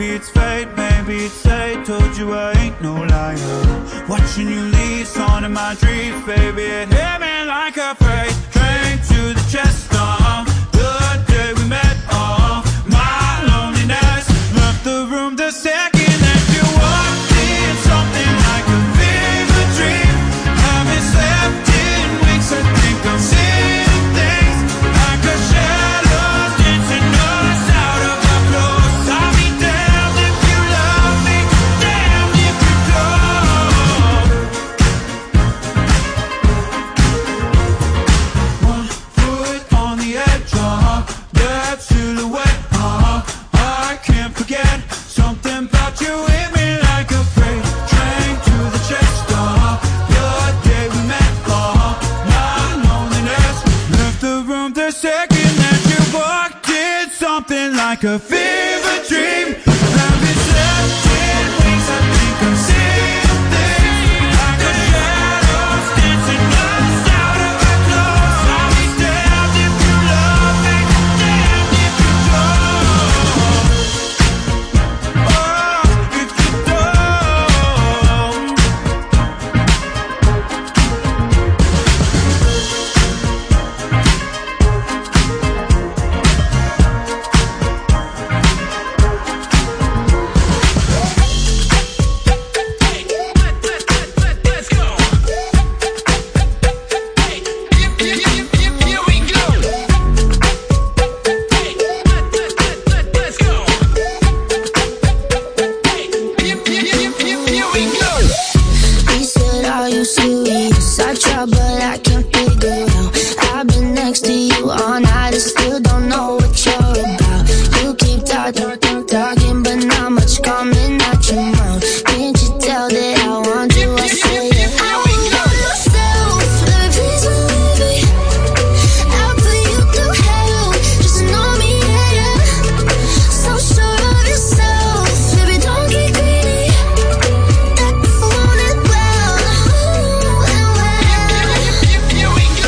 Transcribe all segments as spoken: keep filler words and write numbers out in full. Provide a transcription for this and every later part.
Maybe it's fate, maybe it's fate. Told you I ain't no liar. Watching you leave, song in my dreams, baby. It hit me like a freight train to the chest of the day we met. Oh, my loneliness left the room the second that you walked in. Something like a fever dream. Haven't slept in weeks. I think I'm seeing things like a shadows dancing us out of our clothes. I'll be damned if you love me, damned if you don't. One foot on the edge, uh-huh, that silhouette, uh-huh, I can't forget. Something about you hit me like a freight train to the chest, uh-huh, the day we met, uh-huh, my loneliness left the room the second that you walked in. Something like a fever dream. Haven't slept in weeks. I think I'm seeing things like a shadows dancing us out of our clothes. I'll be damned if you love me, damned if you don't. Oh, if you don't. Let's go. Hey, here, here, here, here, here we go. Hey, let, let, let, let, let's go. Hey, here, here, here, here, here we go. He said, are you serious? I try, but I can't figure out. I've been next to you all night and still don't know what you're about. You keep talking, talking, but not much coming out your mouth. Can't you tell that I want you? I say it. I want myself. Let me please believe me. I'll put you through hell. Just know me, yeah, yeah. So sure of yourself. Baby, don't get greedy. That I want it well. Ooh, and well. Here, here we go.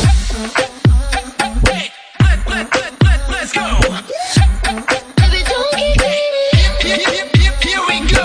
Hey, let, let, let, let, let's go. Baby, don't get greedy. Here, here, here, here we go.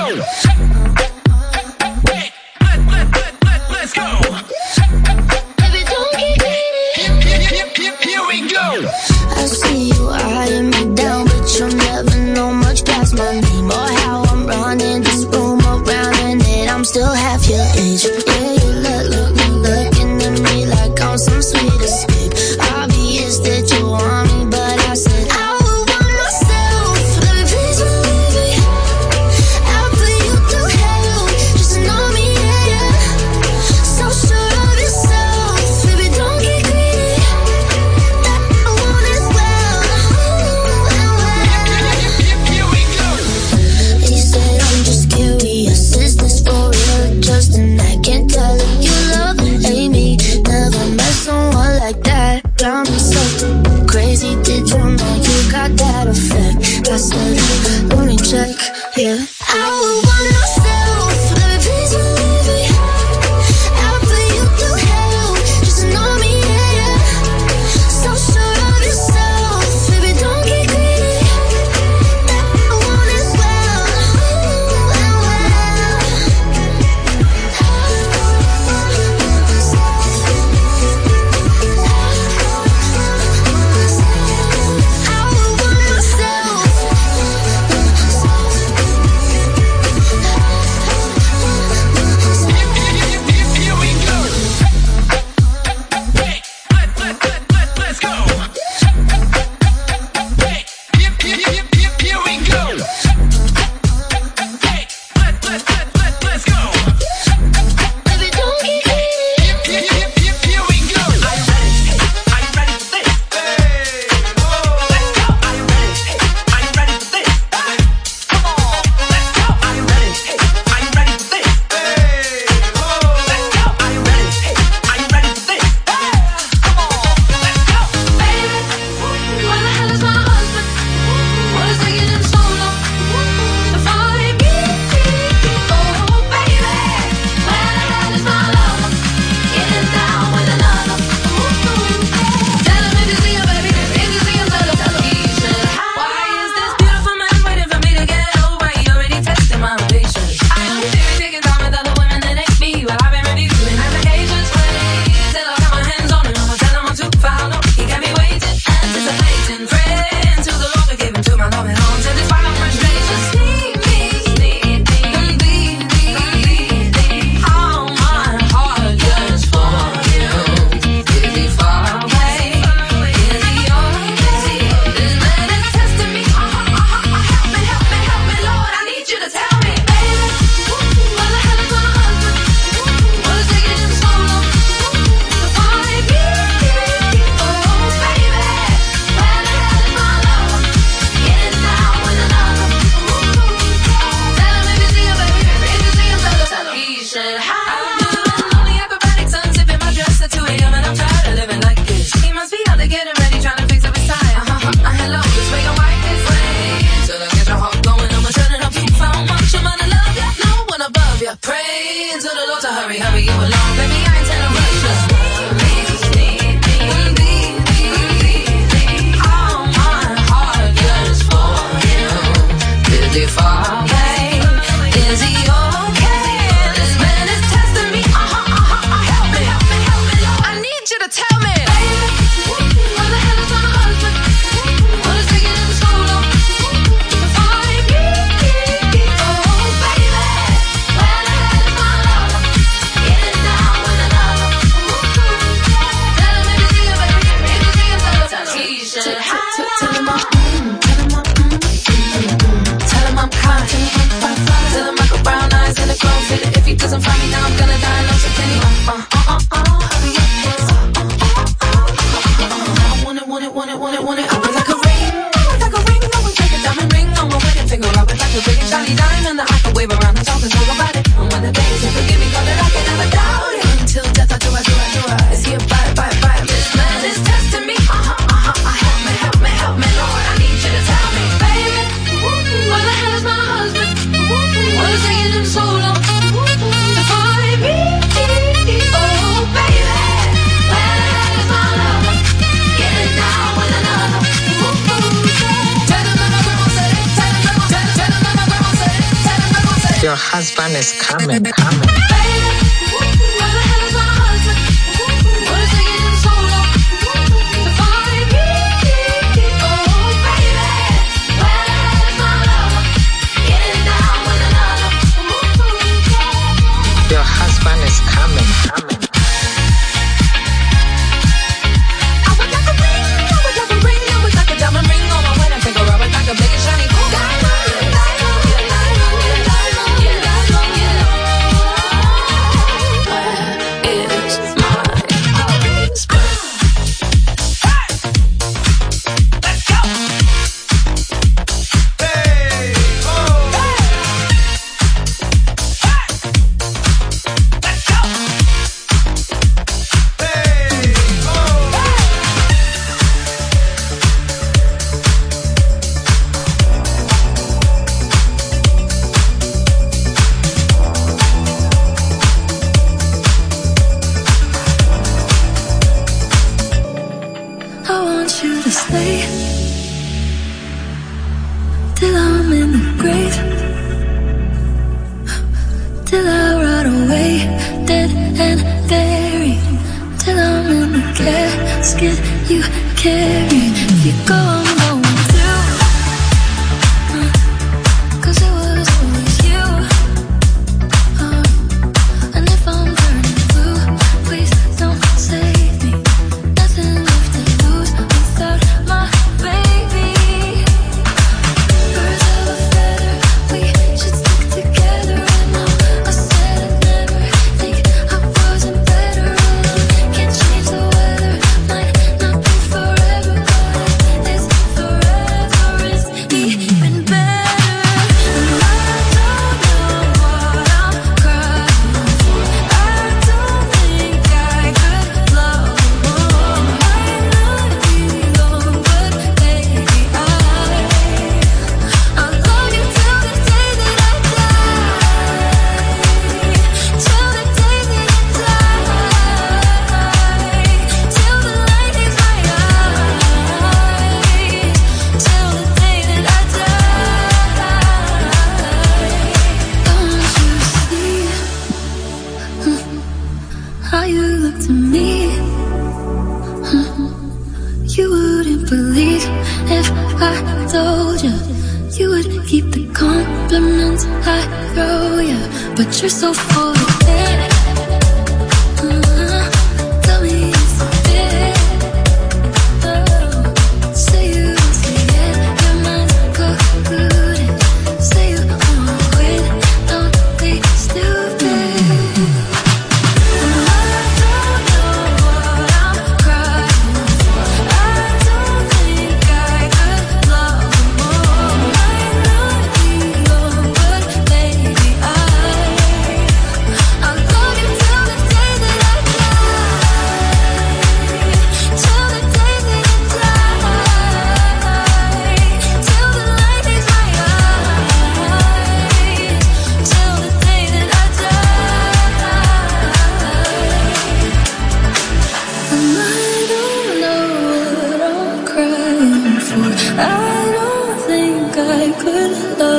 Hey, let, let, let, let, let's go. Baby, don't get greedy. Here, here, here, here, here we go. I see you eyeing me down, but you'll never know much past my name or how I'm running this room around, and that I'm still half your age. Yeah, you look, look, look, looking at me like I'm some sweet escape. Obvious that you want me, but I said I would want myself. Let me please believe me. I'll put you through hell. Just know me, yeah, yeah. So sure of yourself. Baby, don't get greedy. That I want it well. Ooh, and well. Here, here we go. He said, I'm just curious. Is this for real or just an act? Can't tell if you love and hate me. Never met someone like that. Got me so crazy. Did you know you got that effect? I said, let me check. Yeah. I would want myself. Let me please believe me. I'll put you through hell. Just know me, yeah, yeah. So sure of yourself. Baby, don't get greedy. That I want it well. Ooh, and well. I would want myself. hurry, hurry you along, baby. I ain't telling rush. Just need me, need me, need me, need me. All my heart just for you. Did he fall, babe? Is he okay? This man is testing me. Uh huh, uh huh, uh, help me, help me, help me, Lord. I need you to tell me, baby, where the hell is my husband? What is taking him so long to find me? Oh, baby, where the hell is my lover? Getting down with another. Tell him if you see him, baby, if you see him, tell him he should have. Tell him I'm, tell him I'm, tell him I'm crying. Tell him I got brown eyes and a grown fit. If he doesn't find me now, I'm gonna die alone. So can he? Uh, uh, uh, uh, hurry up, yes. Uh, uh, uh, uh, uh, I want it, want it, want it, want it, want it. I would like a ring, I would like a ring. I would like a diamond ring on my wedding finger. I would like a big shiny diamond that I can wave around and talk and talk about it. And when the days are forgive me, God, that I can never doubt it. Until death, I do, I do, I do, I. Is he a bite, bite, bite? This man is testing me. Uh huh, uh huh, uh, help me, help me, help me, Lord. I need you to tell me, baby, where the hell is my husband? What is taking him so long to find me? Oh, baby, where the hell is my lover? Getting down with another. Tell him that my grandma said it. Tell him grandma, tell tell him that my grandma said it. Tell him grandma said it. Your husband is coming, coming. Baby, where the hell is my husband? What is taking him so long to find me? Oh, baby, where the hell is my lover? Getting down with another. Your husband is coming, coming. I would like a ring, I would like a ring, I would like a diamond ring on my wedding finger. I would like a big and shiny diamond, diamond, diamond, diamond, diamond, diamond. Where is my husband? Hey! Let's go! Hey! Oh! Let's go! Hey! Oh! I want you to stay till I'm in the grave, till I rot away, dead and buried, till I'm in the casket you carry. If you go, I'm going too, 'cause it was always you. Uh, and if I'm turning blue, please don't save me. Nothing left to lose without my baby. Birds of a feather, we should stick together. And now I said I'd never think I wasn't better alone. Can't change the weather, might not be forever, but it's forever is even better. And I don't know what I'm crying for. I don't think I could love more. Might not be long, but baby, I I'll love you till the day that I die. Till the day that I die. Till the light is my eyes. Till the day that I die. I want you to see how you look to me. You wouldn't believe if I told you. You would keep the compliments I throw you, but you're so full of it. Uh, Tell me it's a bit. Oh, say you won't say it, your mind's polluted. Say you wanna quit, don't be stupid. And I don't know what I'm crying for. I don't think I could love more. Might not be long, but baby, I I'll love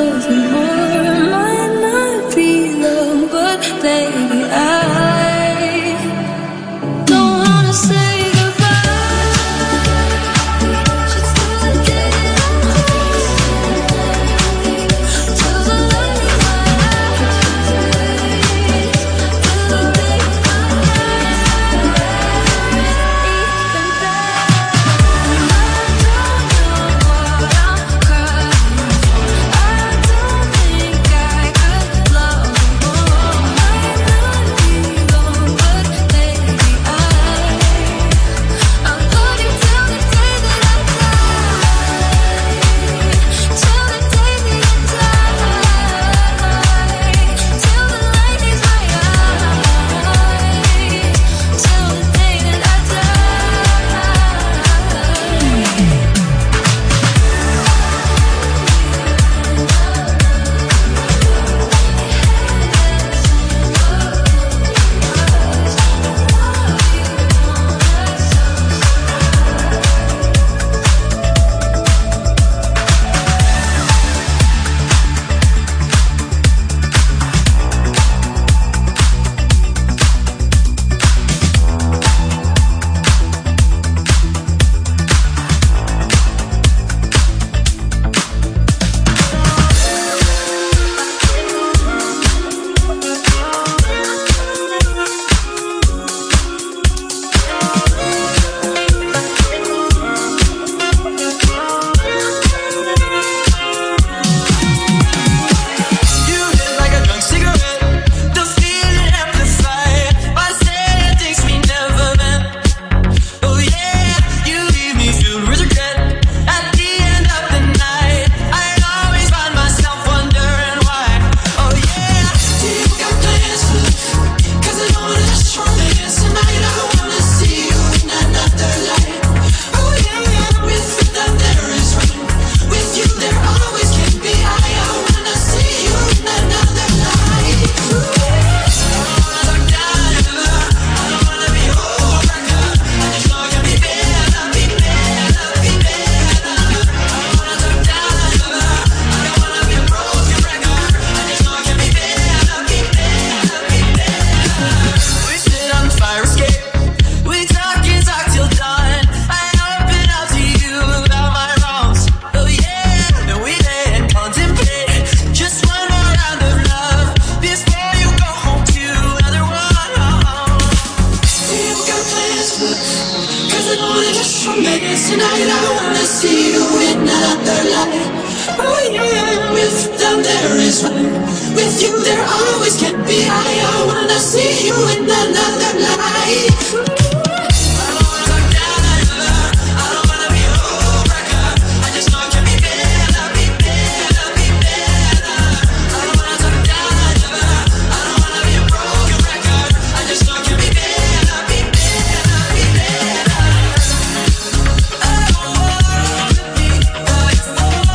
something more. Might not be love, but baby, I don't wanna say goodbye. Just till the day I'm till the light in my eyes, till the day I'm even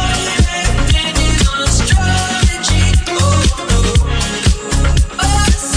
Oh,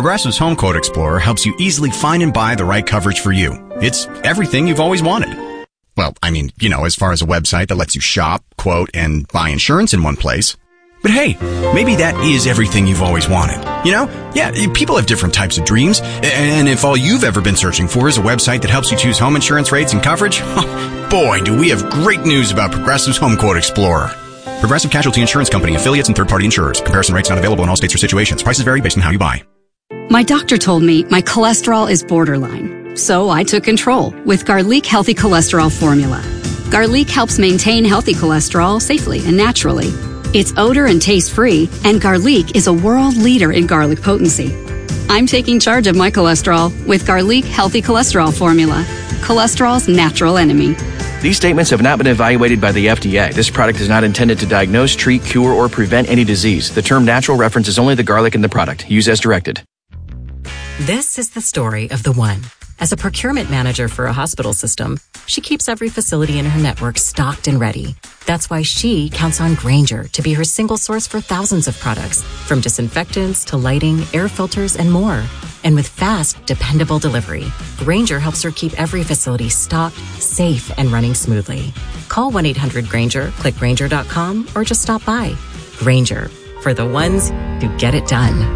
Progressive's Home Quote Explorer helps you easily find and buy the right coverage for you. It's everything you've always wanted. Well, I mean, you know, as far as a website that lets you shop, quote, and buy insurance in one place. But hey, maybe that is everything you've always wanted. You know? Yeah, people have different types of dreams. And if all you've ever been searching for is a website that helps you choose home insurance rates and coverage, boy, do we have great news about Progressive's Home Quote Explorer. Progressive Casualty Insurance Company, affiliates, and third-party insurers. Comparison rates not available in all states or situations. Prices vary based on how you buy. My doctor told me my cholesterol is borderline, so I took control with Garlic Healthy Cholesterol Formula. Garlic helps maintain healthy cholesterol safely and naturally. It's odor and taste-free, and Garlic is a world leader in garlic potency. I'm taking charge of my cholesterol with Garlic Healthy Cholesterol Formula, cholesterol's natural enemy. These statements have not been evaluated by the F D A. This product is not intended to diagnose, treat, cure, or prevent any disease. The term natural references only the garlic in the product. Use as directed. This is the story of the one. As a procurement manager for a hospital system, she keeps every facility in her network stocked and ready. That's why she counts on Grainger to be her single source for thousands of products, from disinfectants to lighting, air filters, and more. And with fast, dependable delivery, Grainger helps her keep every facility stocked, safe, and running smoothly. Call one eight hundred Grainger, click Grainger dot com, or just stop by. Grainger, for the ones who get it done.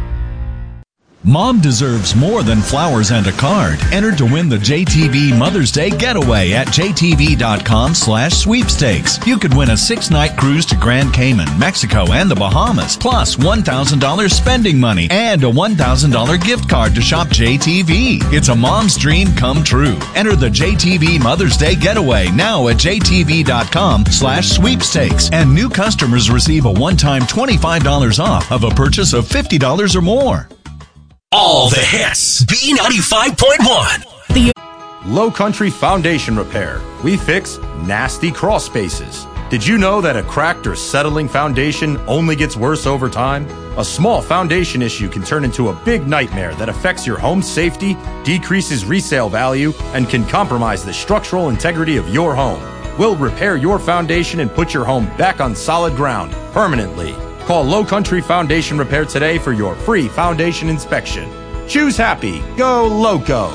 Mom deserves more than flowers and a card. Enter to win the J T V Mother's Day Getaway at J T V dot com slash sweepstakes. You could win a six-night cruise to Grand Cayman, Mexico, and the Bahamas, plus one thousand dollars spending money and a one thousand dollars gift card to shop J T V. It's a mom's dream come true. Enter the J T V Mother's Day Getaway now at J T V dot com slash sweepstakes. And new customers receive a one-time twenty-five dollars off of a purchase of fifty dollars or more. All the hits. B ninety-five point one. The Low Country Foundation Repair. We fix nasty crawl spaces. Did you know that a cracked or settling foundation only gets worse over time? A small foundation issue can turn into a big nightmare that affects your home's safety, decreases resale value, and can compromise the structural integrity of your home. We'll repair your foundation and put your home back on solid ground permanently. Call Low Country Foundation Repair today for your free foundation inspection. Choose happy. Go Loco.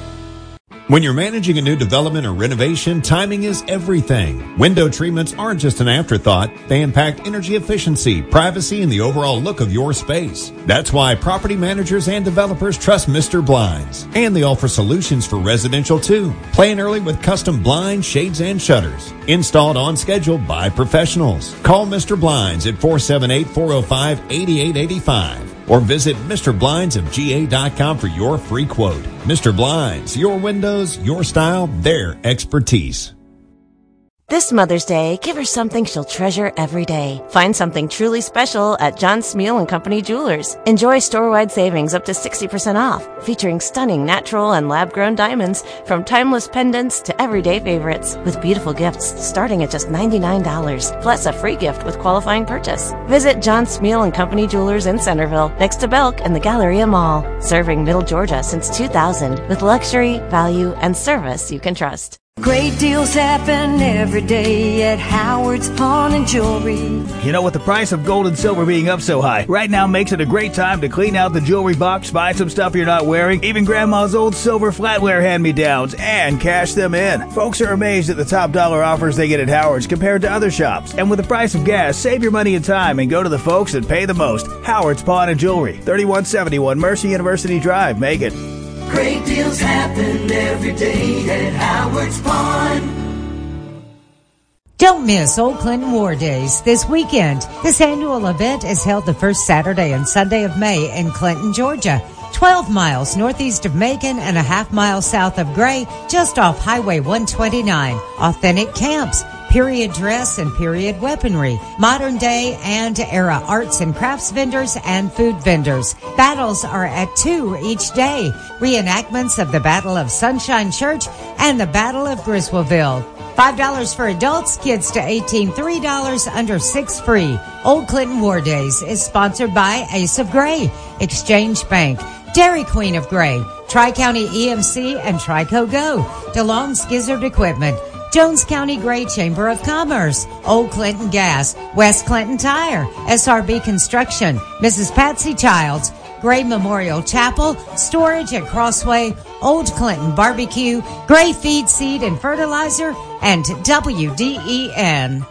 When you're managing a new development or renovation, timing is everything. Window treatments aren't just an afterthought. They impact energy efficiency, privacy, and the overall look of your space. That's why property managers and developers trust Mister Blinds. And they offer solutions for residential too. Plan early with custom blinds, shades, and shutters. Installed on schedule by professionals. Call Mister Blinds at four seven eight, four oh five, eight eight eight five. Or visit Mister Blinds of G A dot com for your free quote. Mister Blinds, your windows, your style, their expertise. This Mother's Day, give her something she'll treasure every day. Find something truly special at John Smeal and Company Jewelers. Enjoy store-wide savings up to sixty percent off, featuring stunning natural and lab-grown diamonds from timeless pendants to everyday favorites, with beautiful gifts starting at just ninety-nine dollars, plus a free gift with qualifying purchase. Visit John Smeal and Company Jewelers in Centerville, next to Belk and the Galleria Mall. Serving Middle Georgia since two thousand, with luxury, value, and service you can trust. Great deals happen every day at Howard's Pawn and Jewelry. You know, with the price of gold and silver being up so high, right now makes it a great time to clean out the jewelry box, buy some stuff you're not wearing, even grandma's old silver flatware hand-me-downs, and cash them in. Folks are amazed at the top dollar offers they get at Howard's compared to other shops. And with the price of gas, save your money and time and go to the folks that pay the most. Howard's Pawn and Jewelry, thirty-one seventy-one Mercy University Drive, Macon. Great deals happen every day at Howard's Pawn. Don't miss Old Clinton War Days this weekend. This annual event is held the first Saturday and Sunday of May in Clinton, Georgia. twelve miles northeast of Macon and a half mile south of Gray, just off Highway one twenty-nine. Authentic camps, period dress and period weaponry, modern day and era arts and crafts vendors and food vendors. Battles are at two each day. Reenactments of the Battle of Sunshine Church and the Battle of Griswoldville. five dollars for adults, kids to eighteen, three dollars, under six free. Old Clinton War Days is sponsored by Ace of Gray, Exchange Bank, Dairy Queen of Gray, Tri-County E M C and Trico Go, DeLong's Gizzard Equipment, Jones County Gray Chamber of Commerce, Old Clinton Gas, West Clinton Tire, S R B Construction, Missus Patsy Childs, Gray Memorial Chapel, storage at Crossway, Old Clinton Barbecue, Gray Feed, Seed and Fertilizer, and W D E N.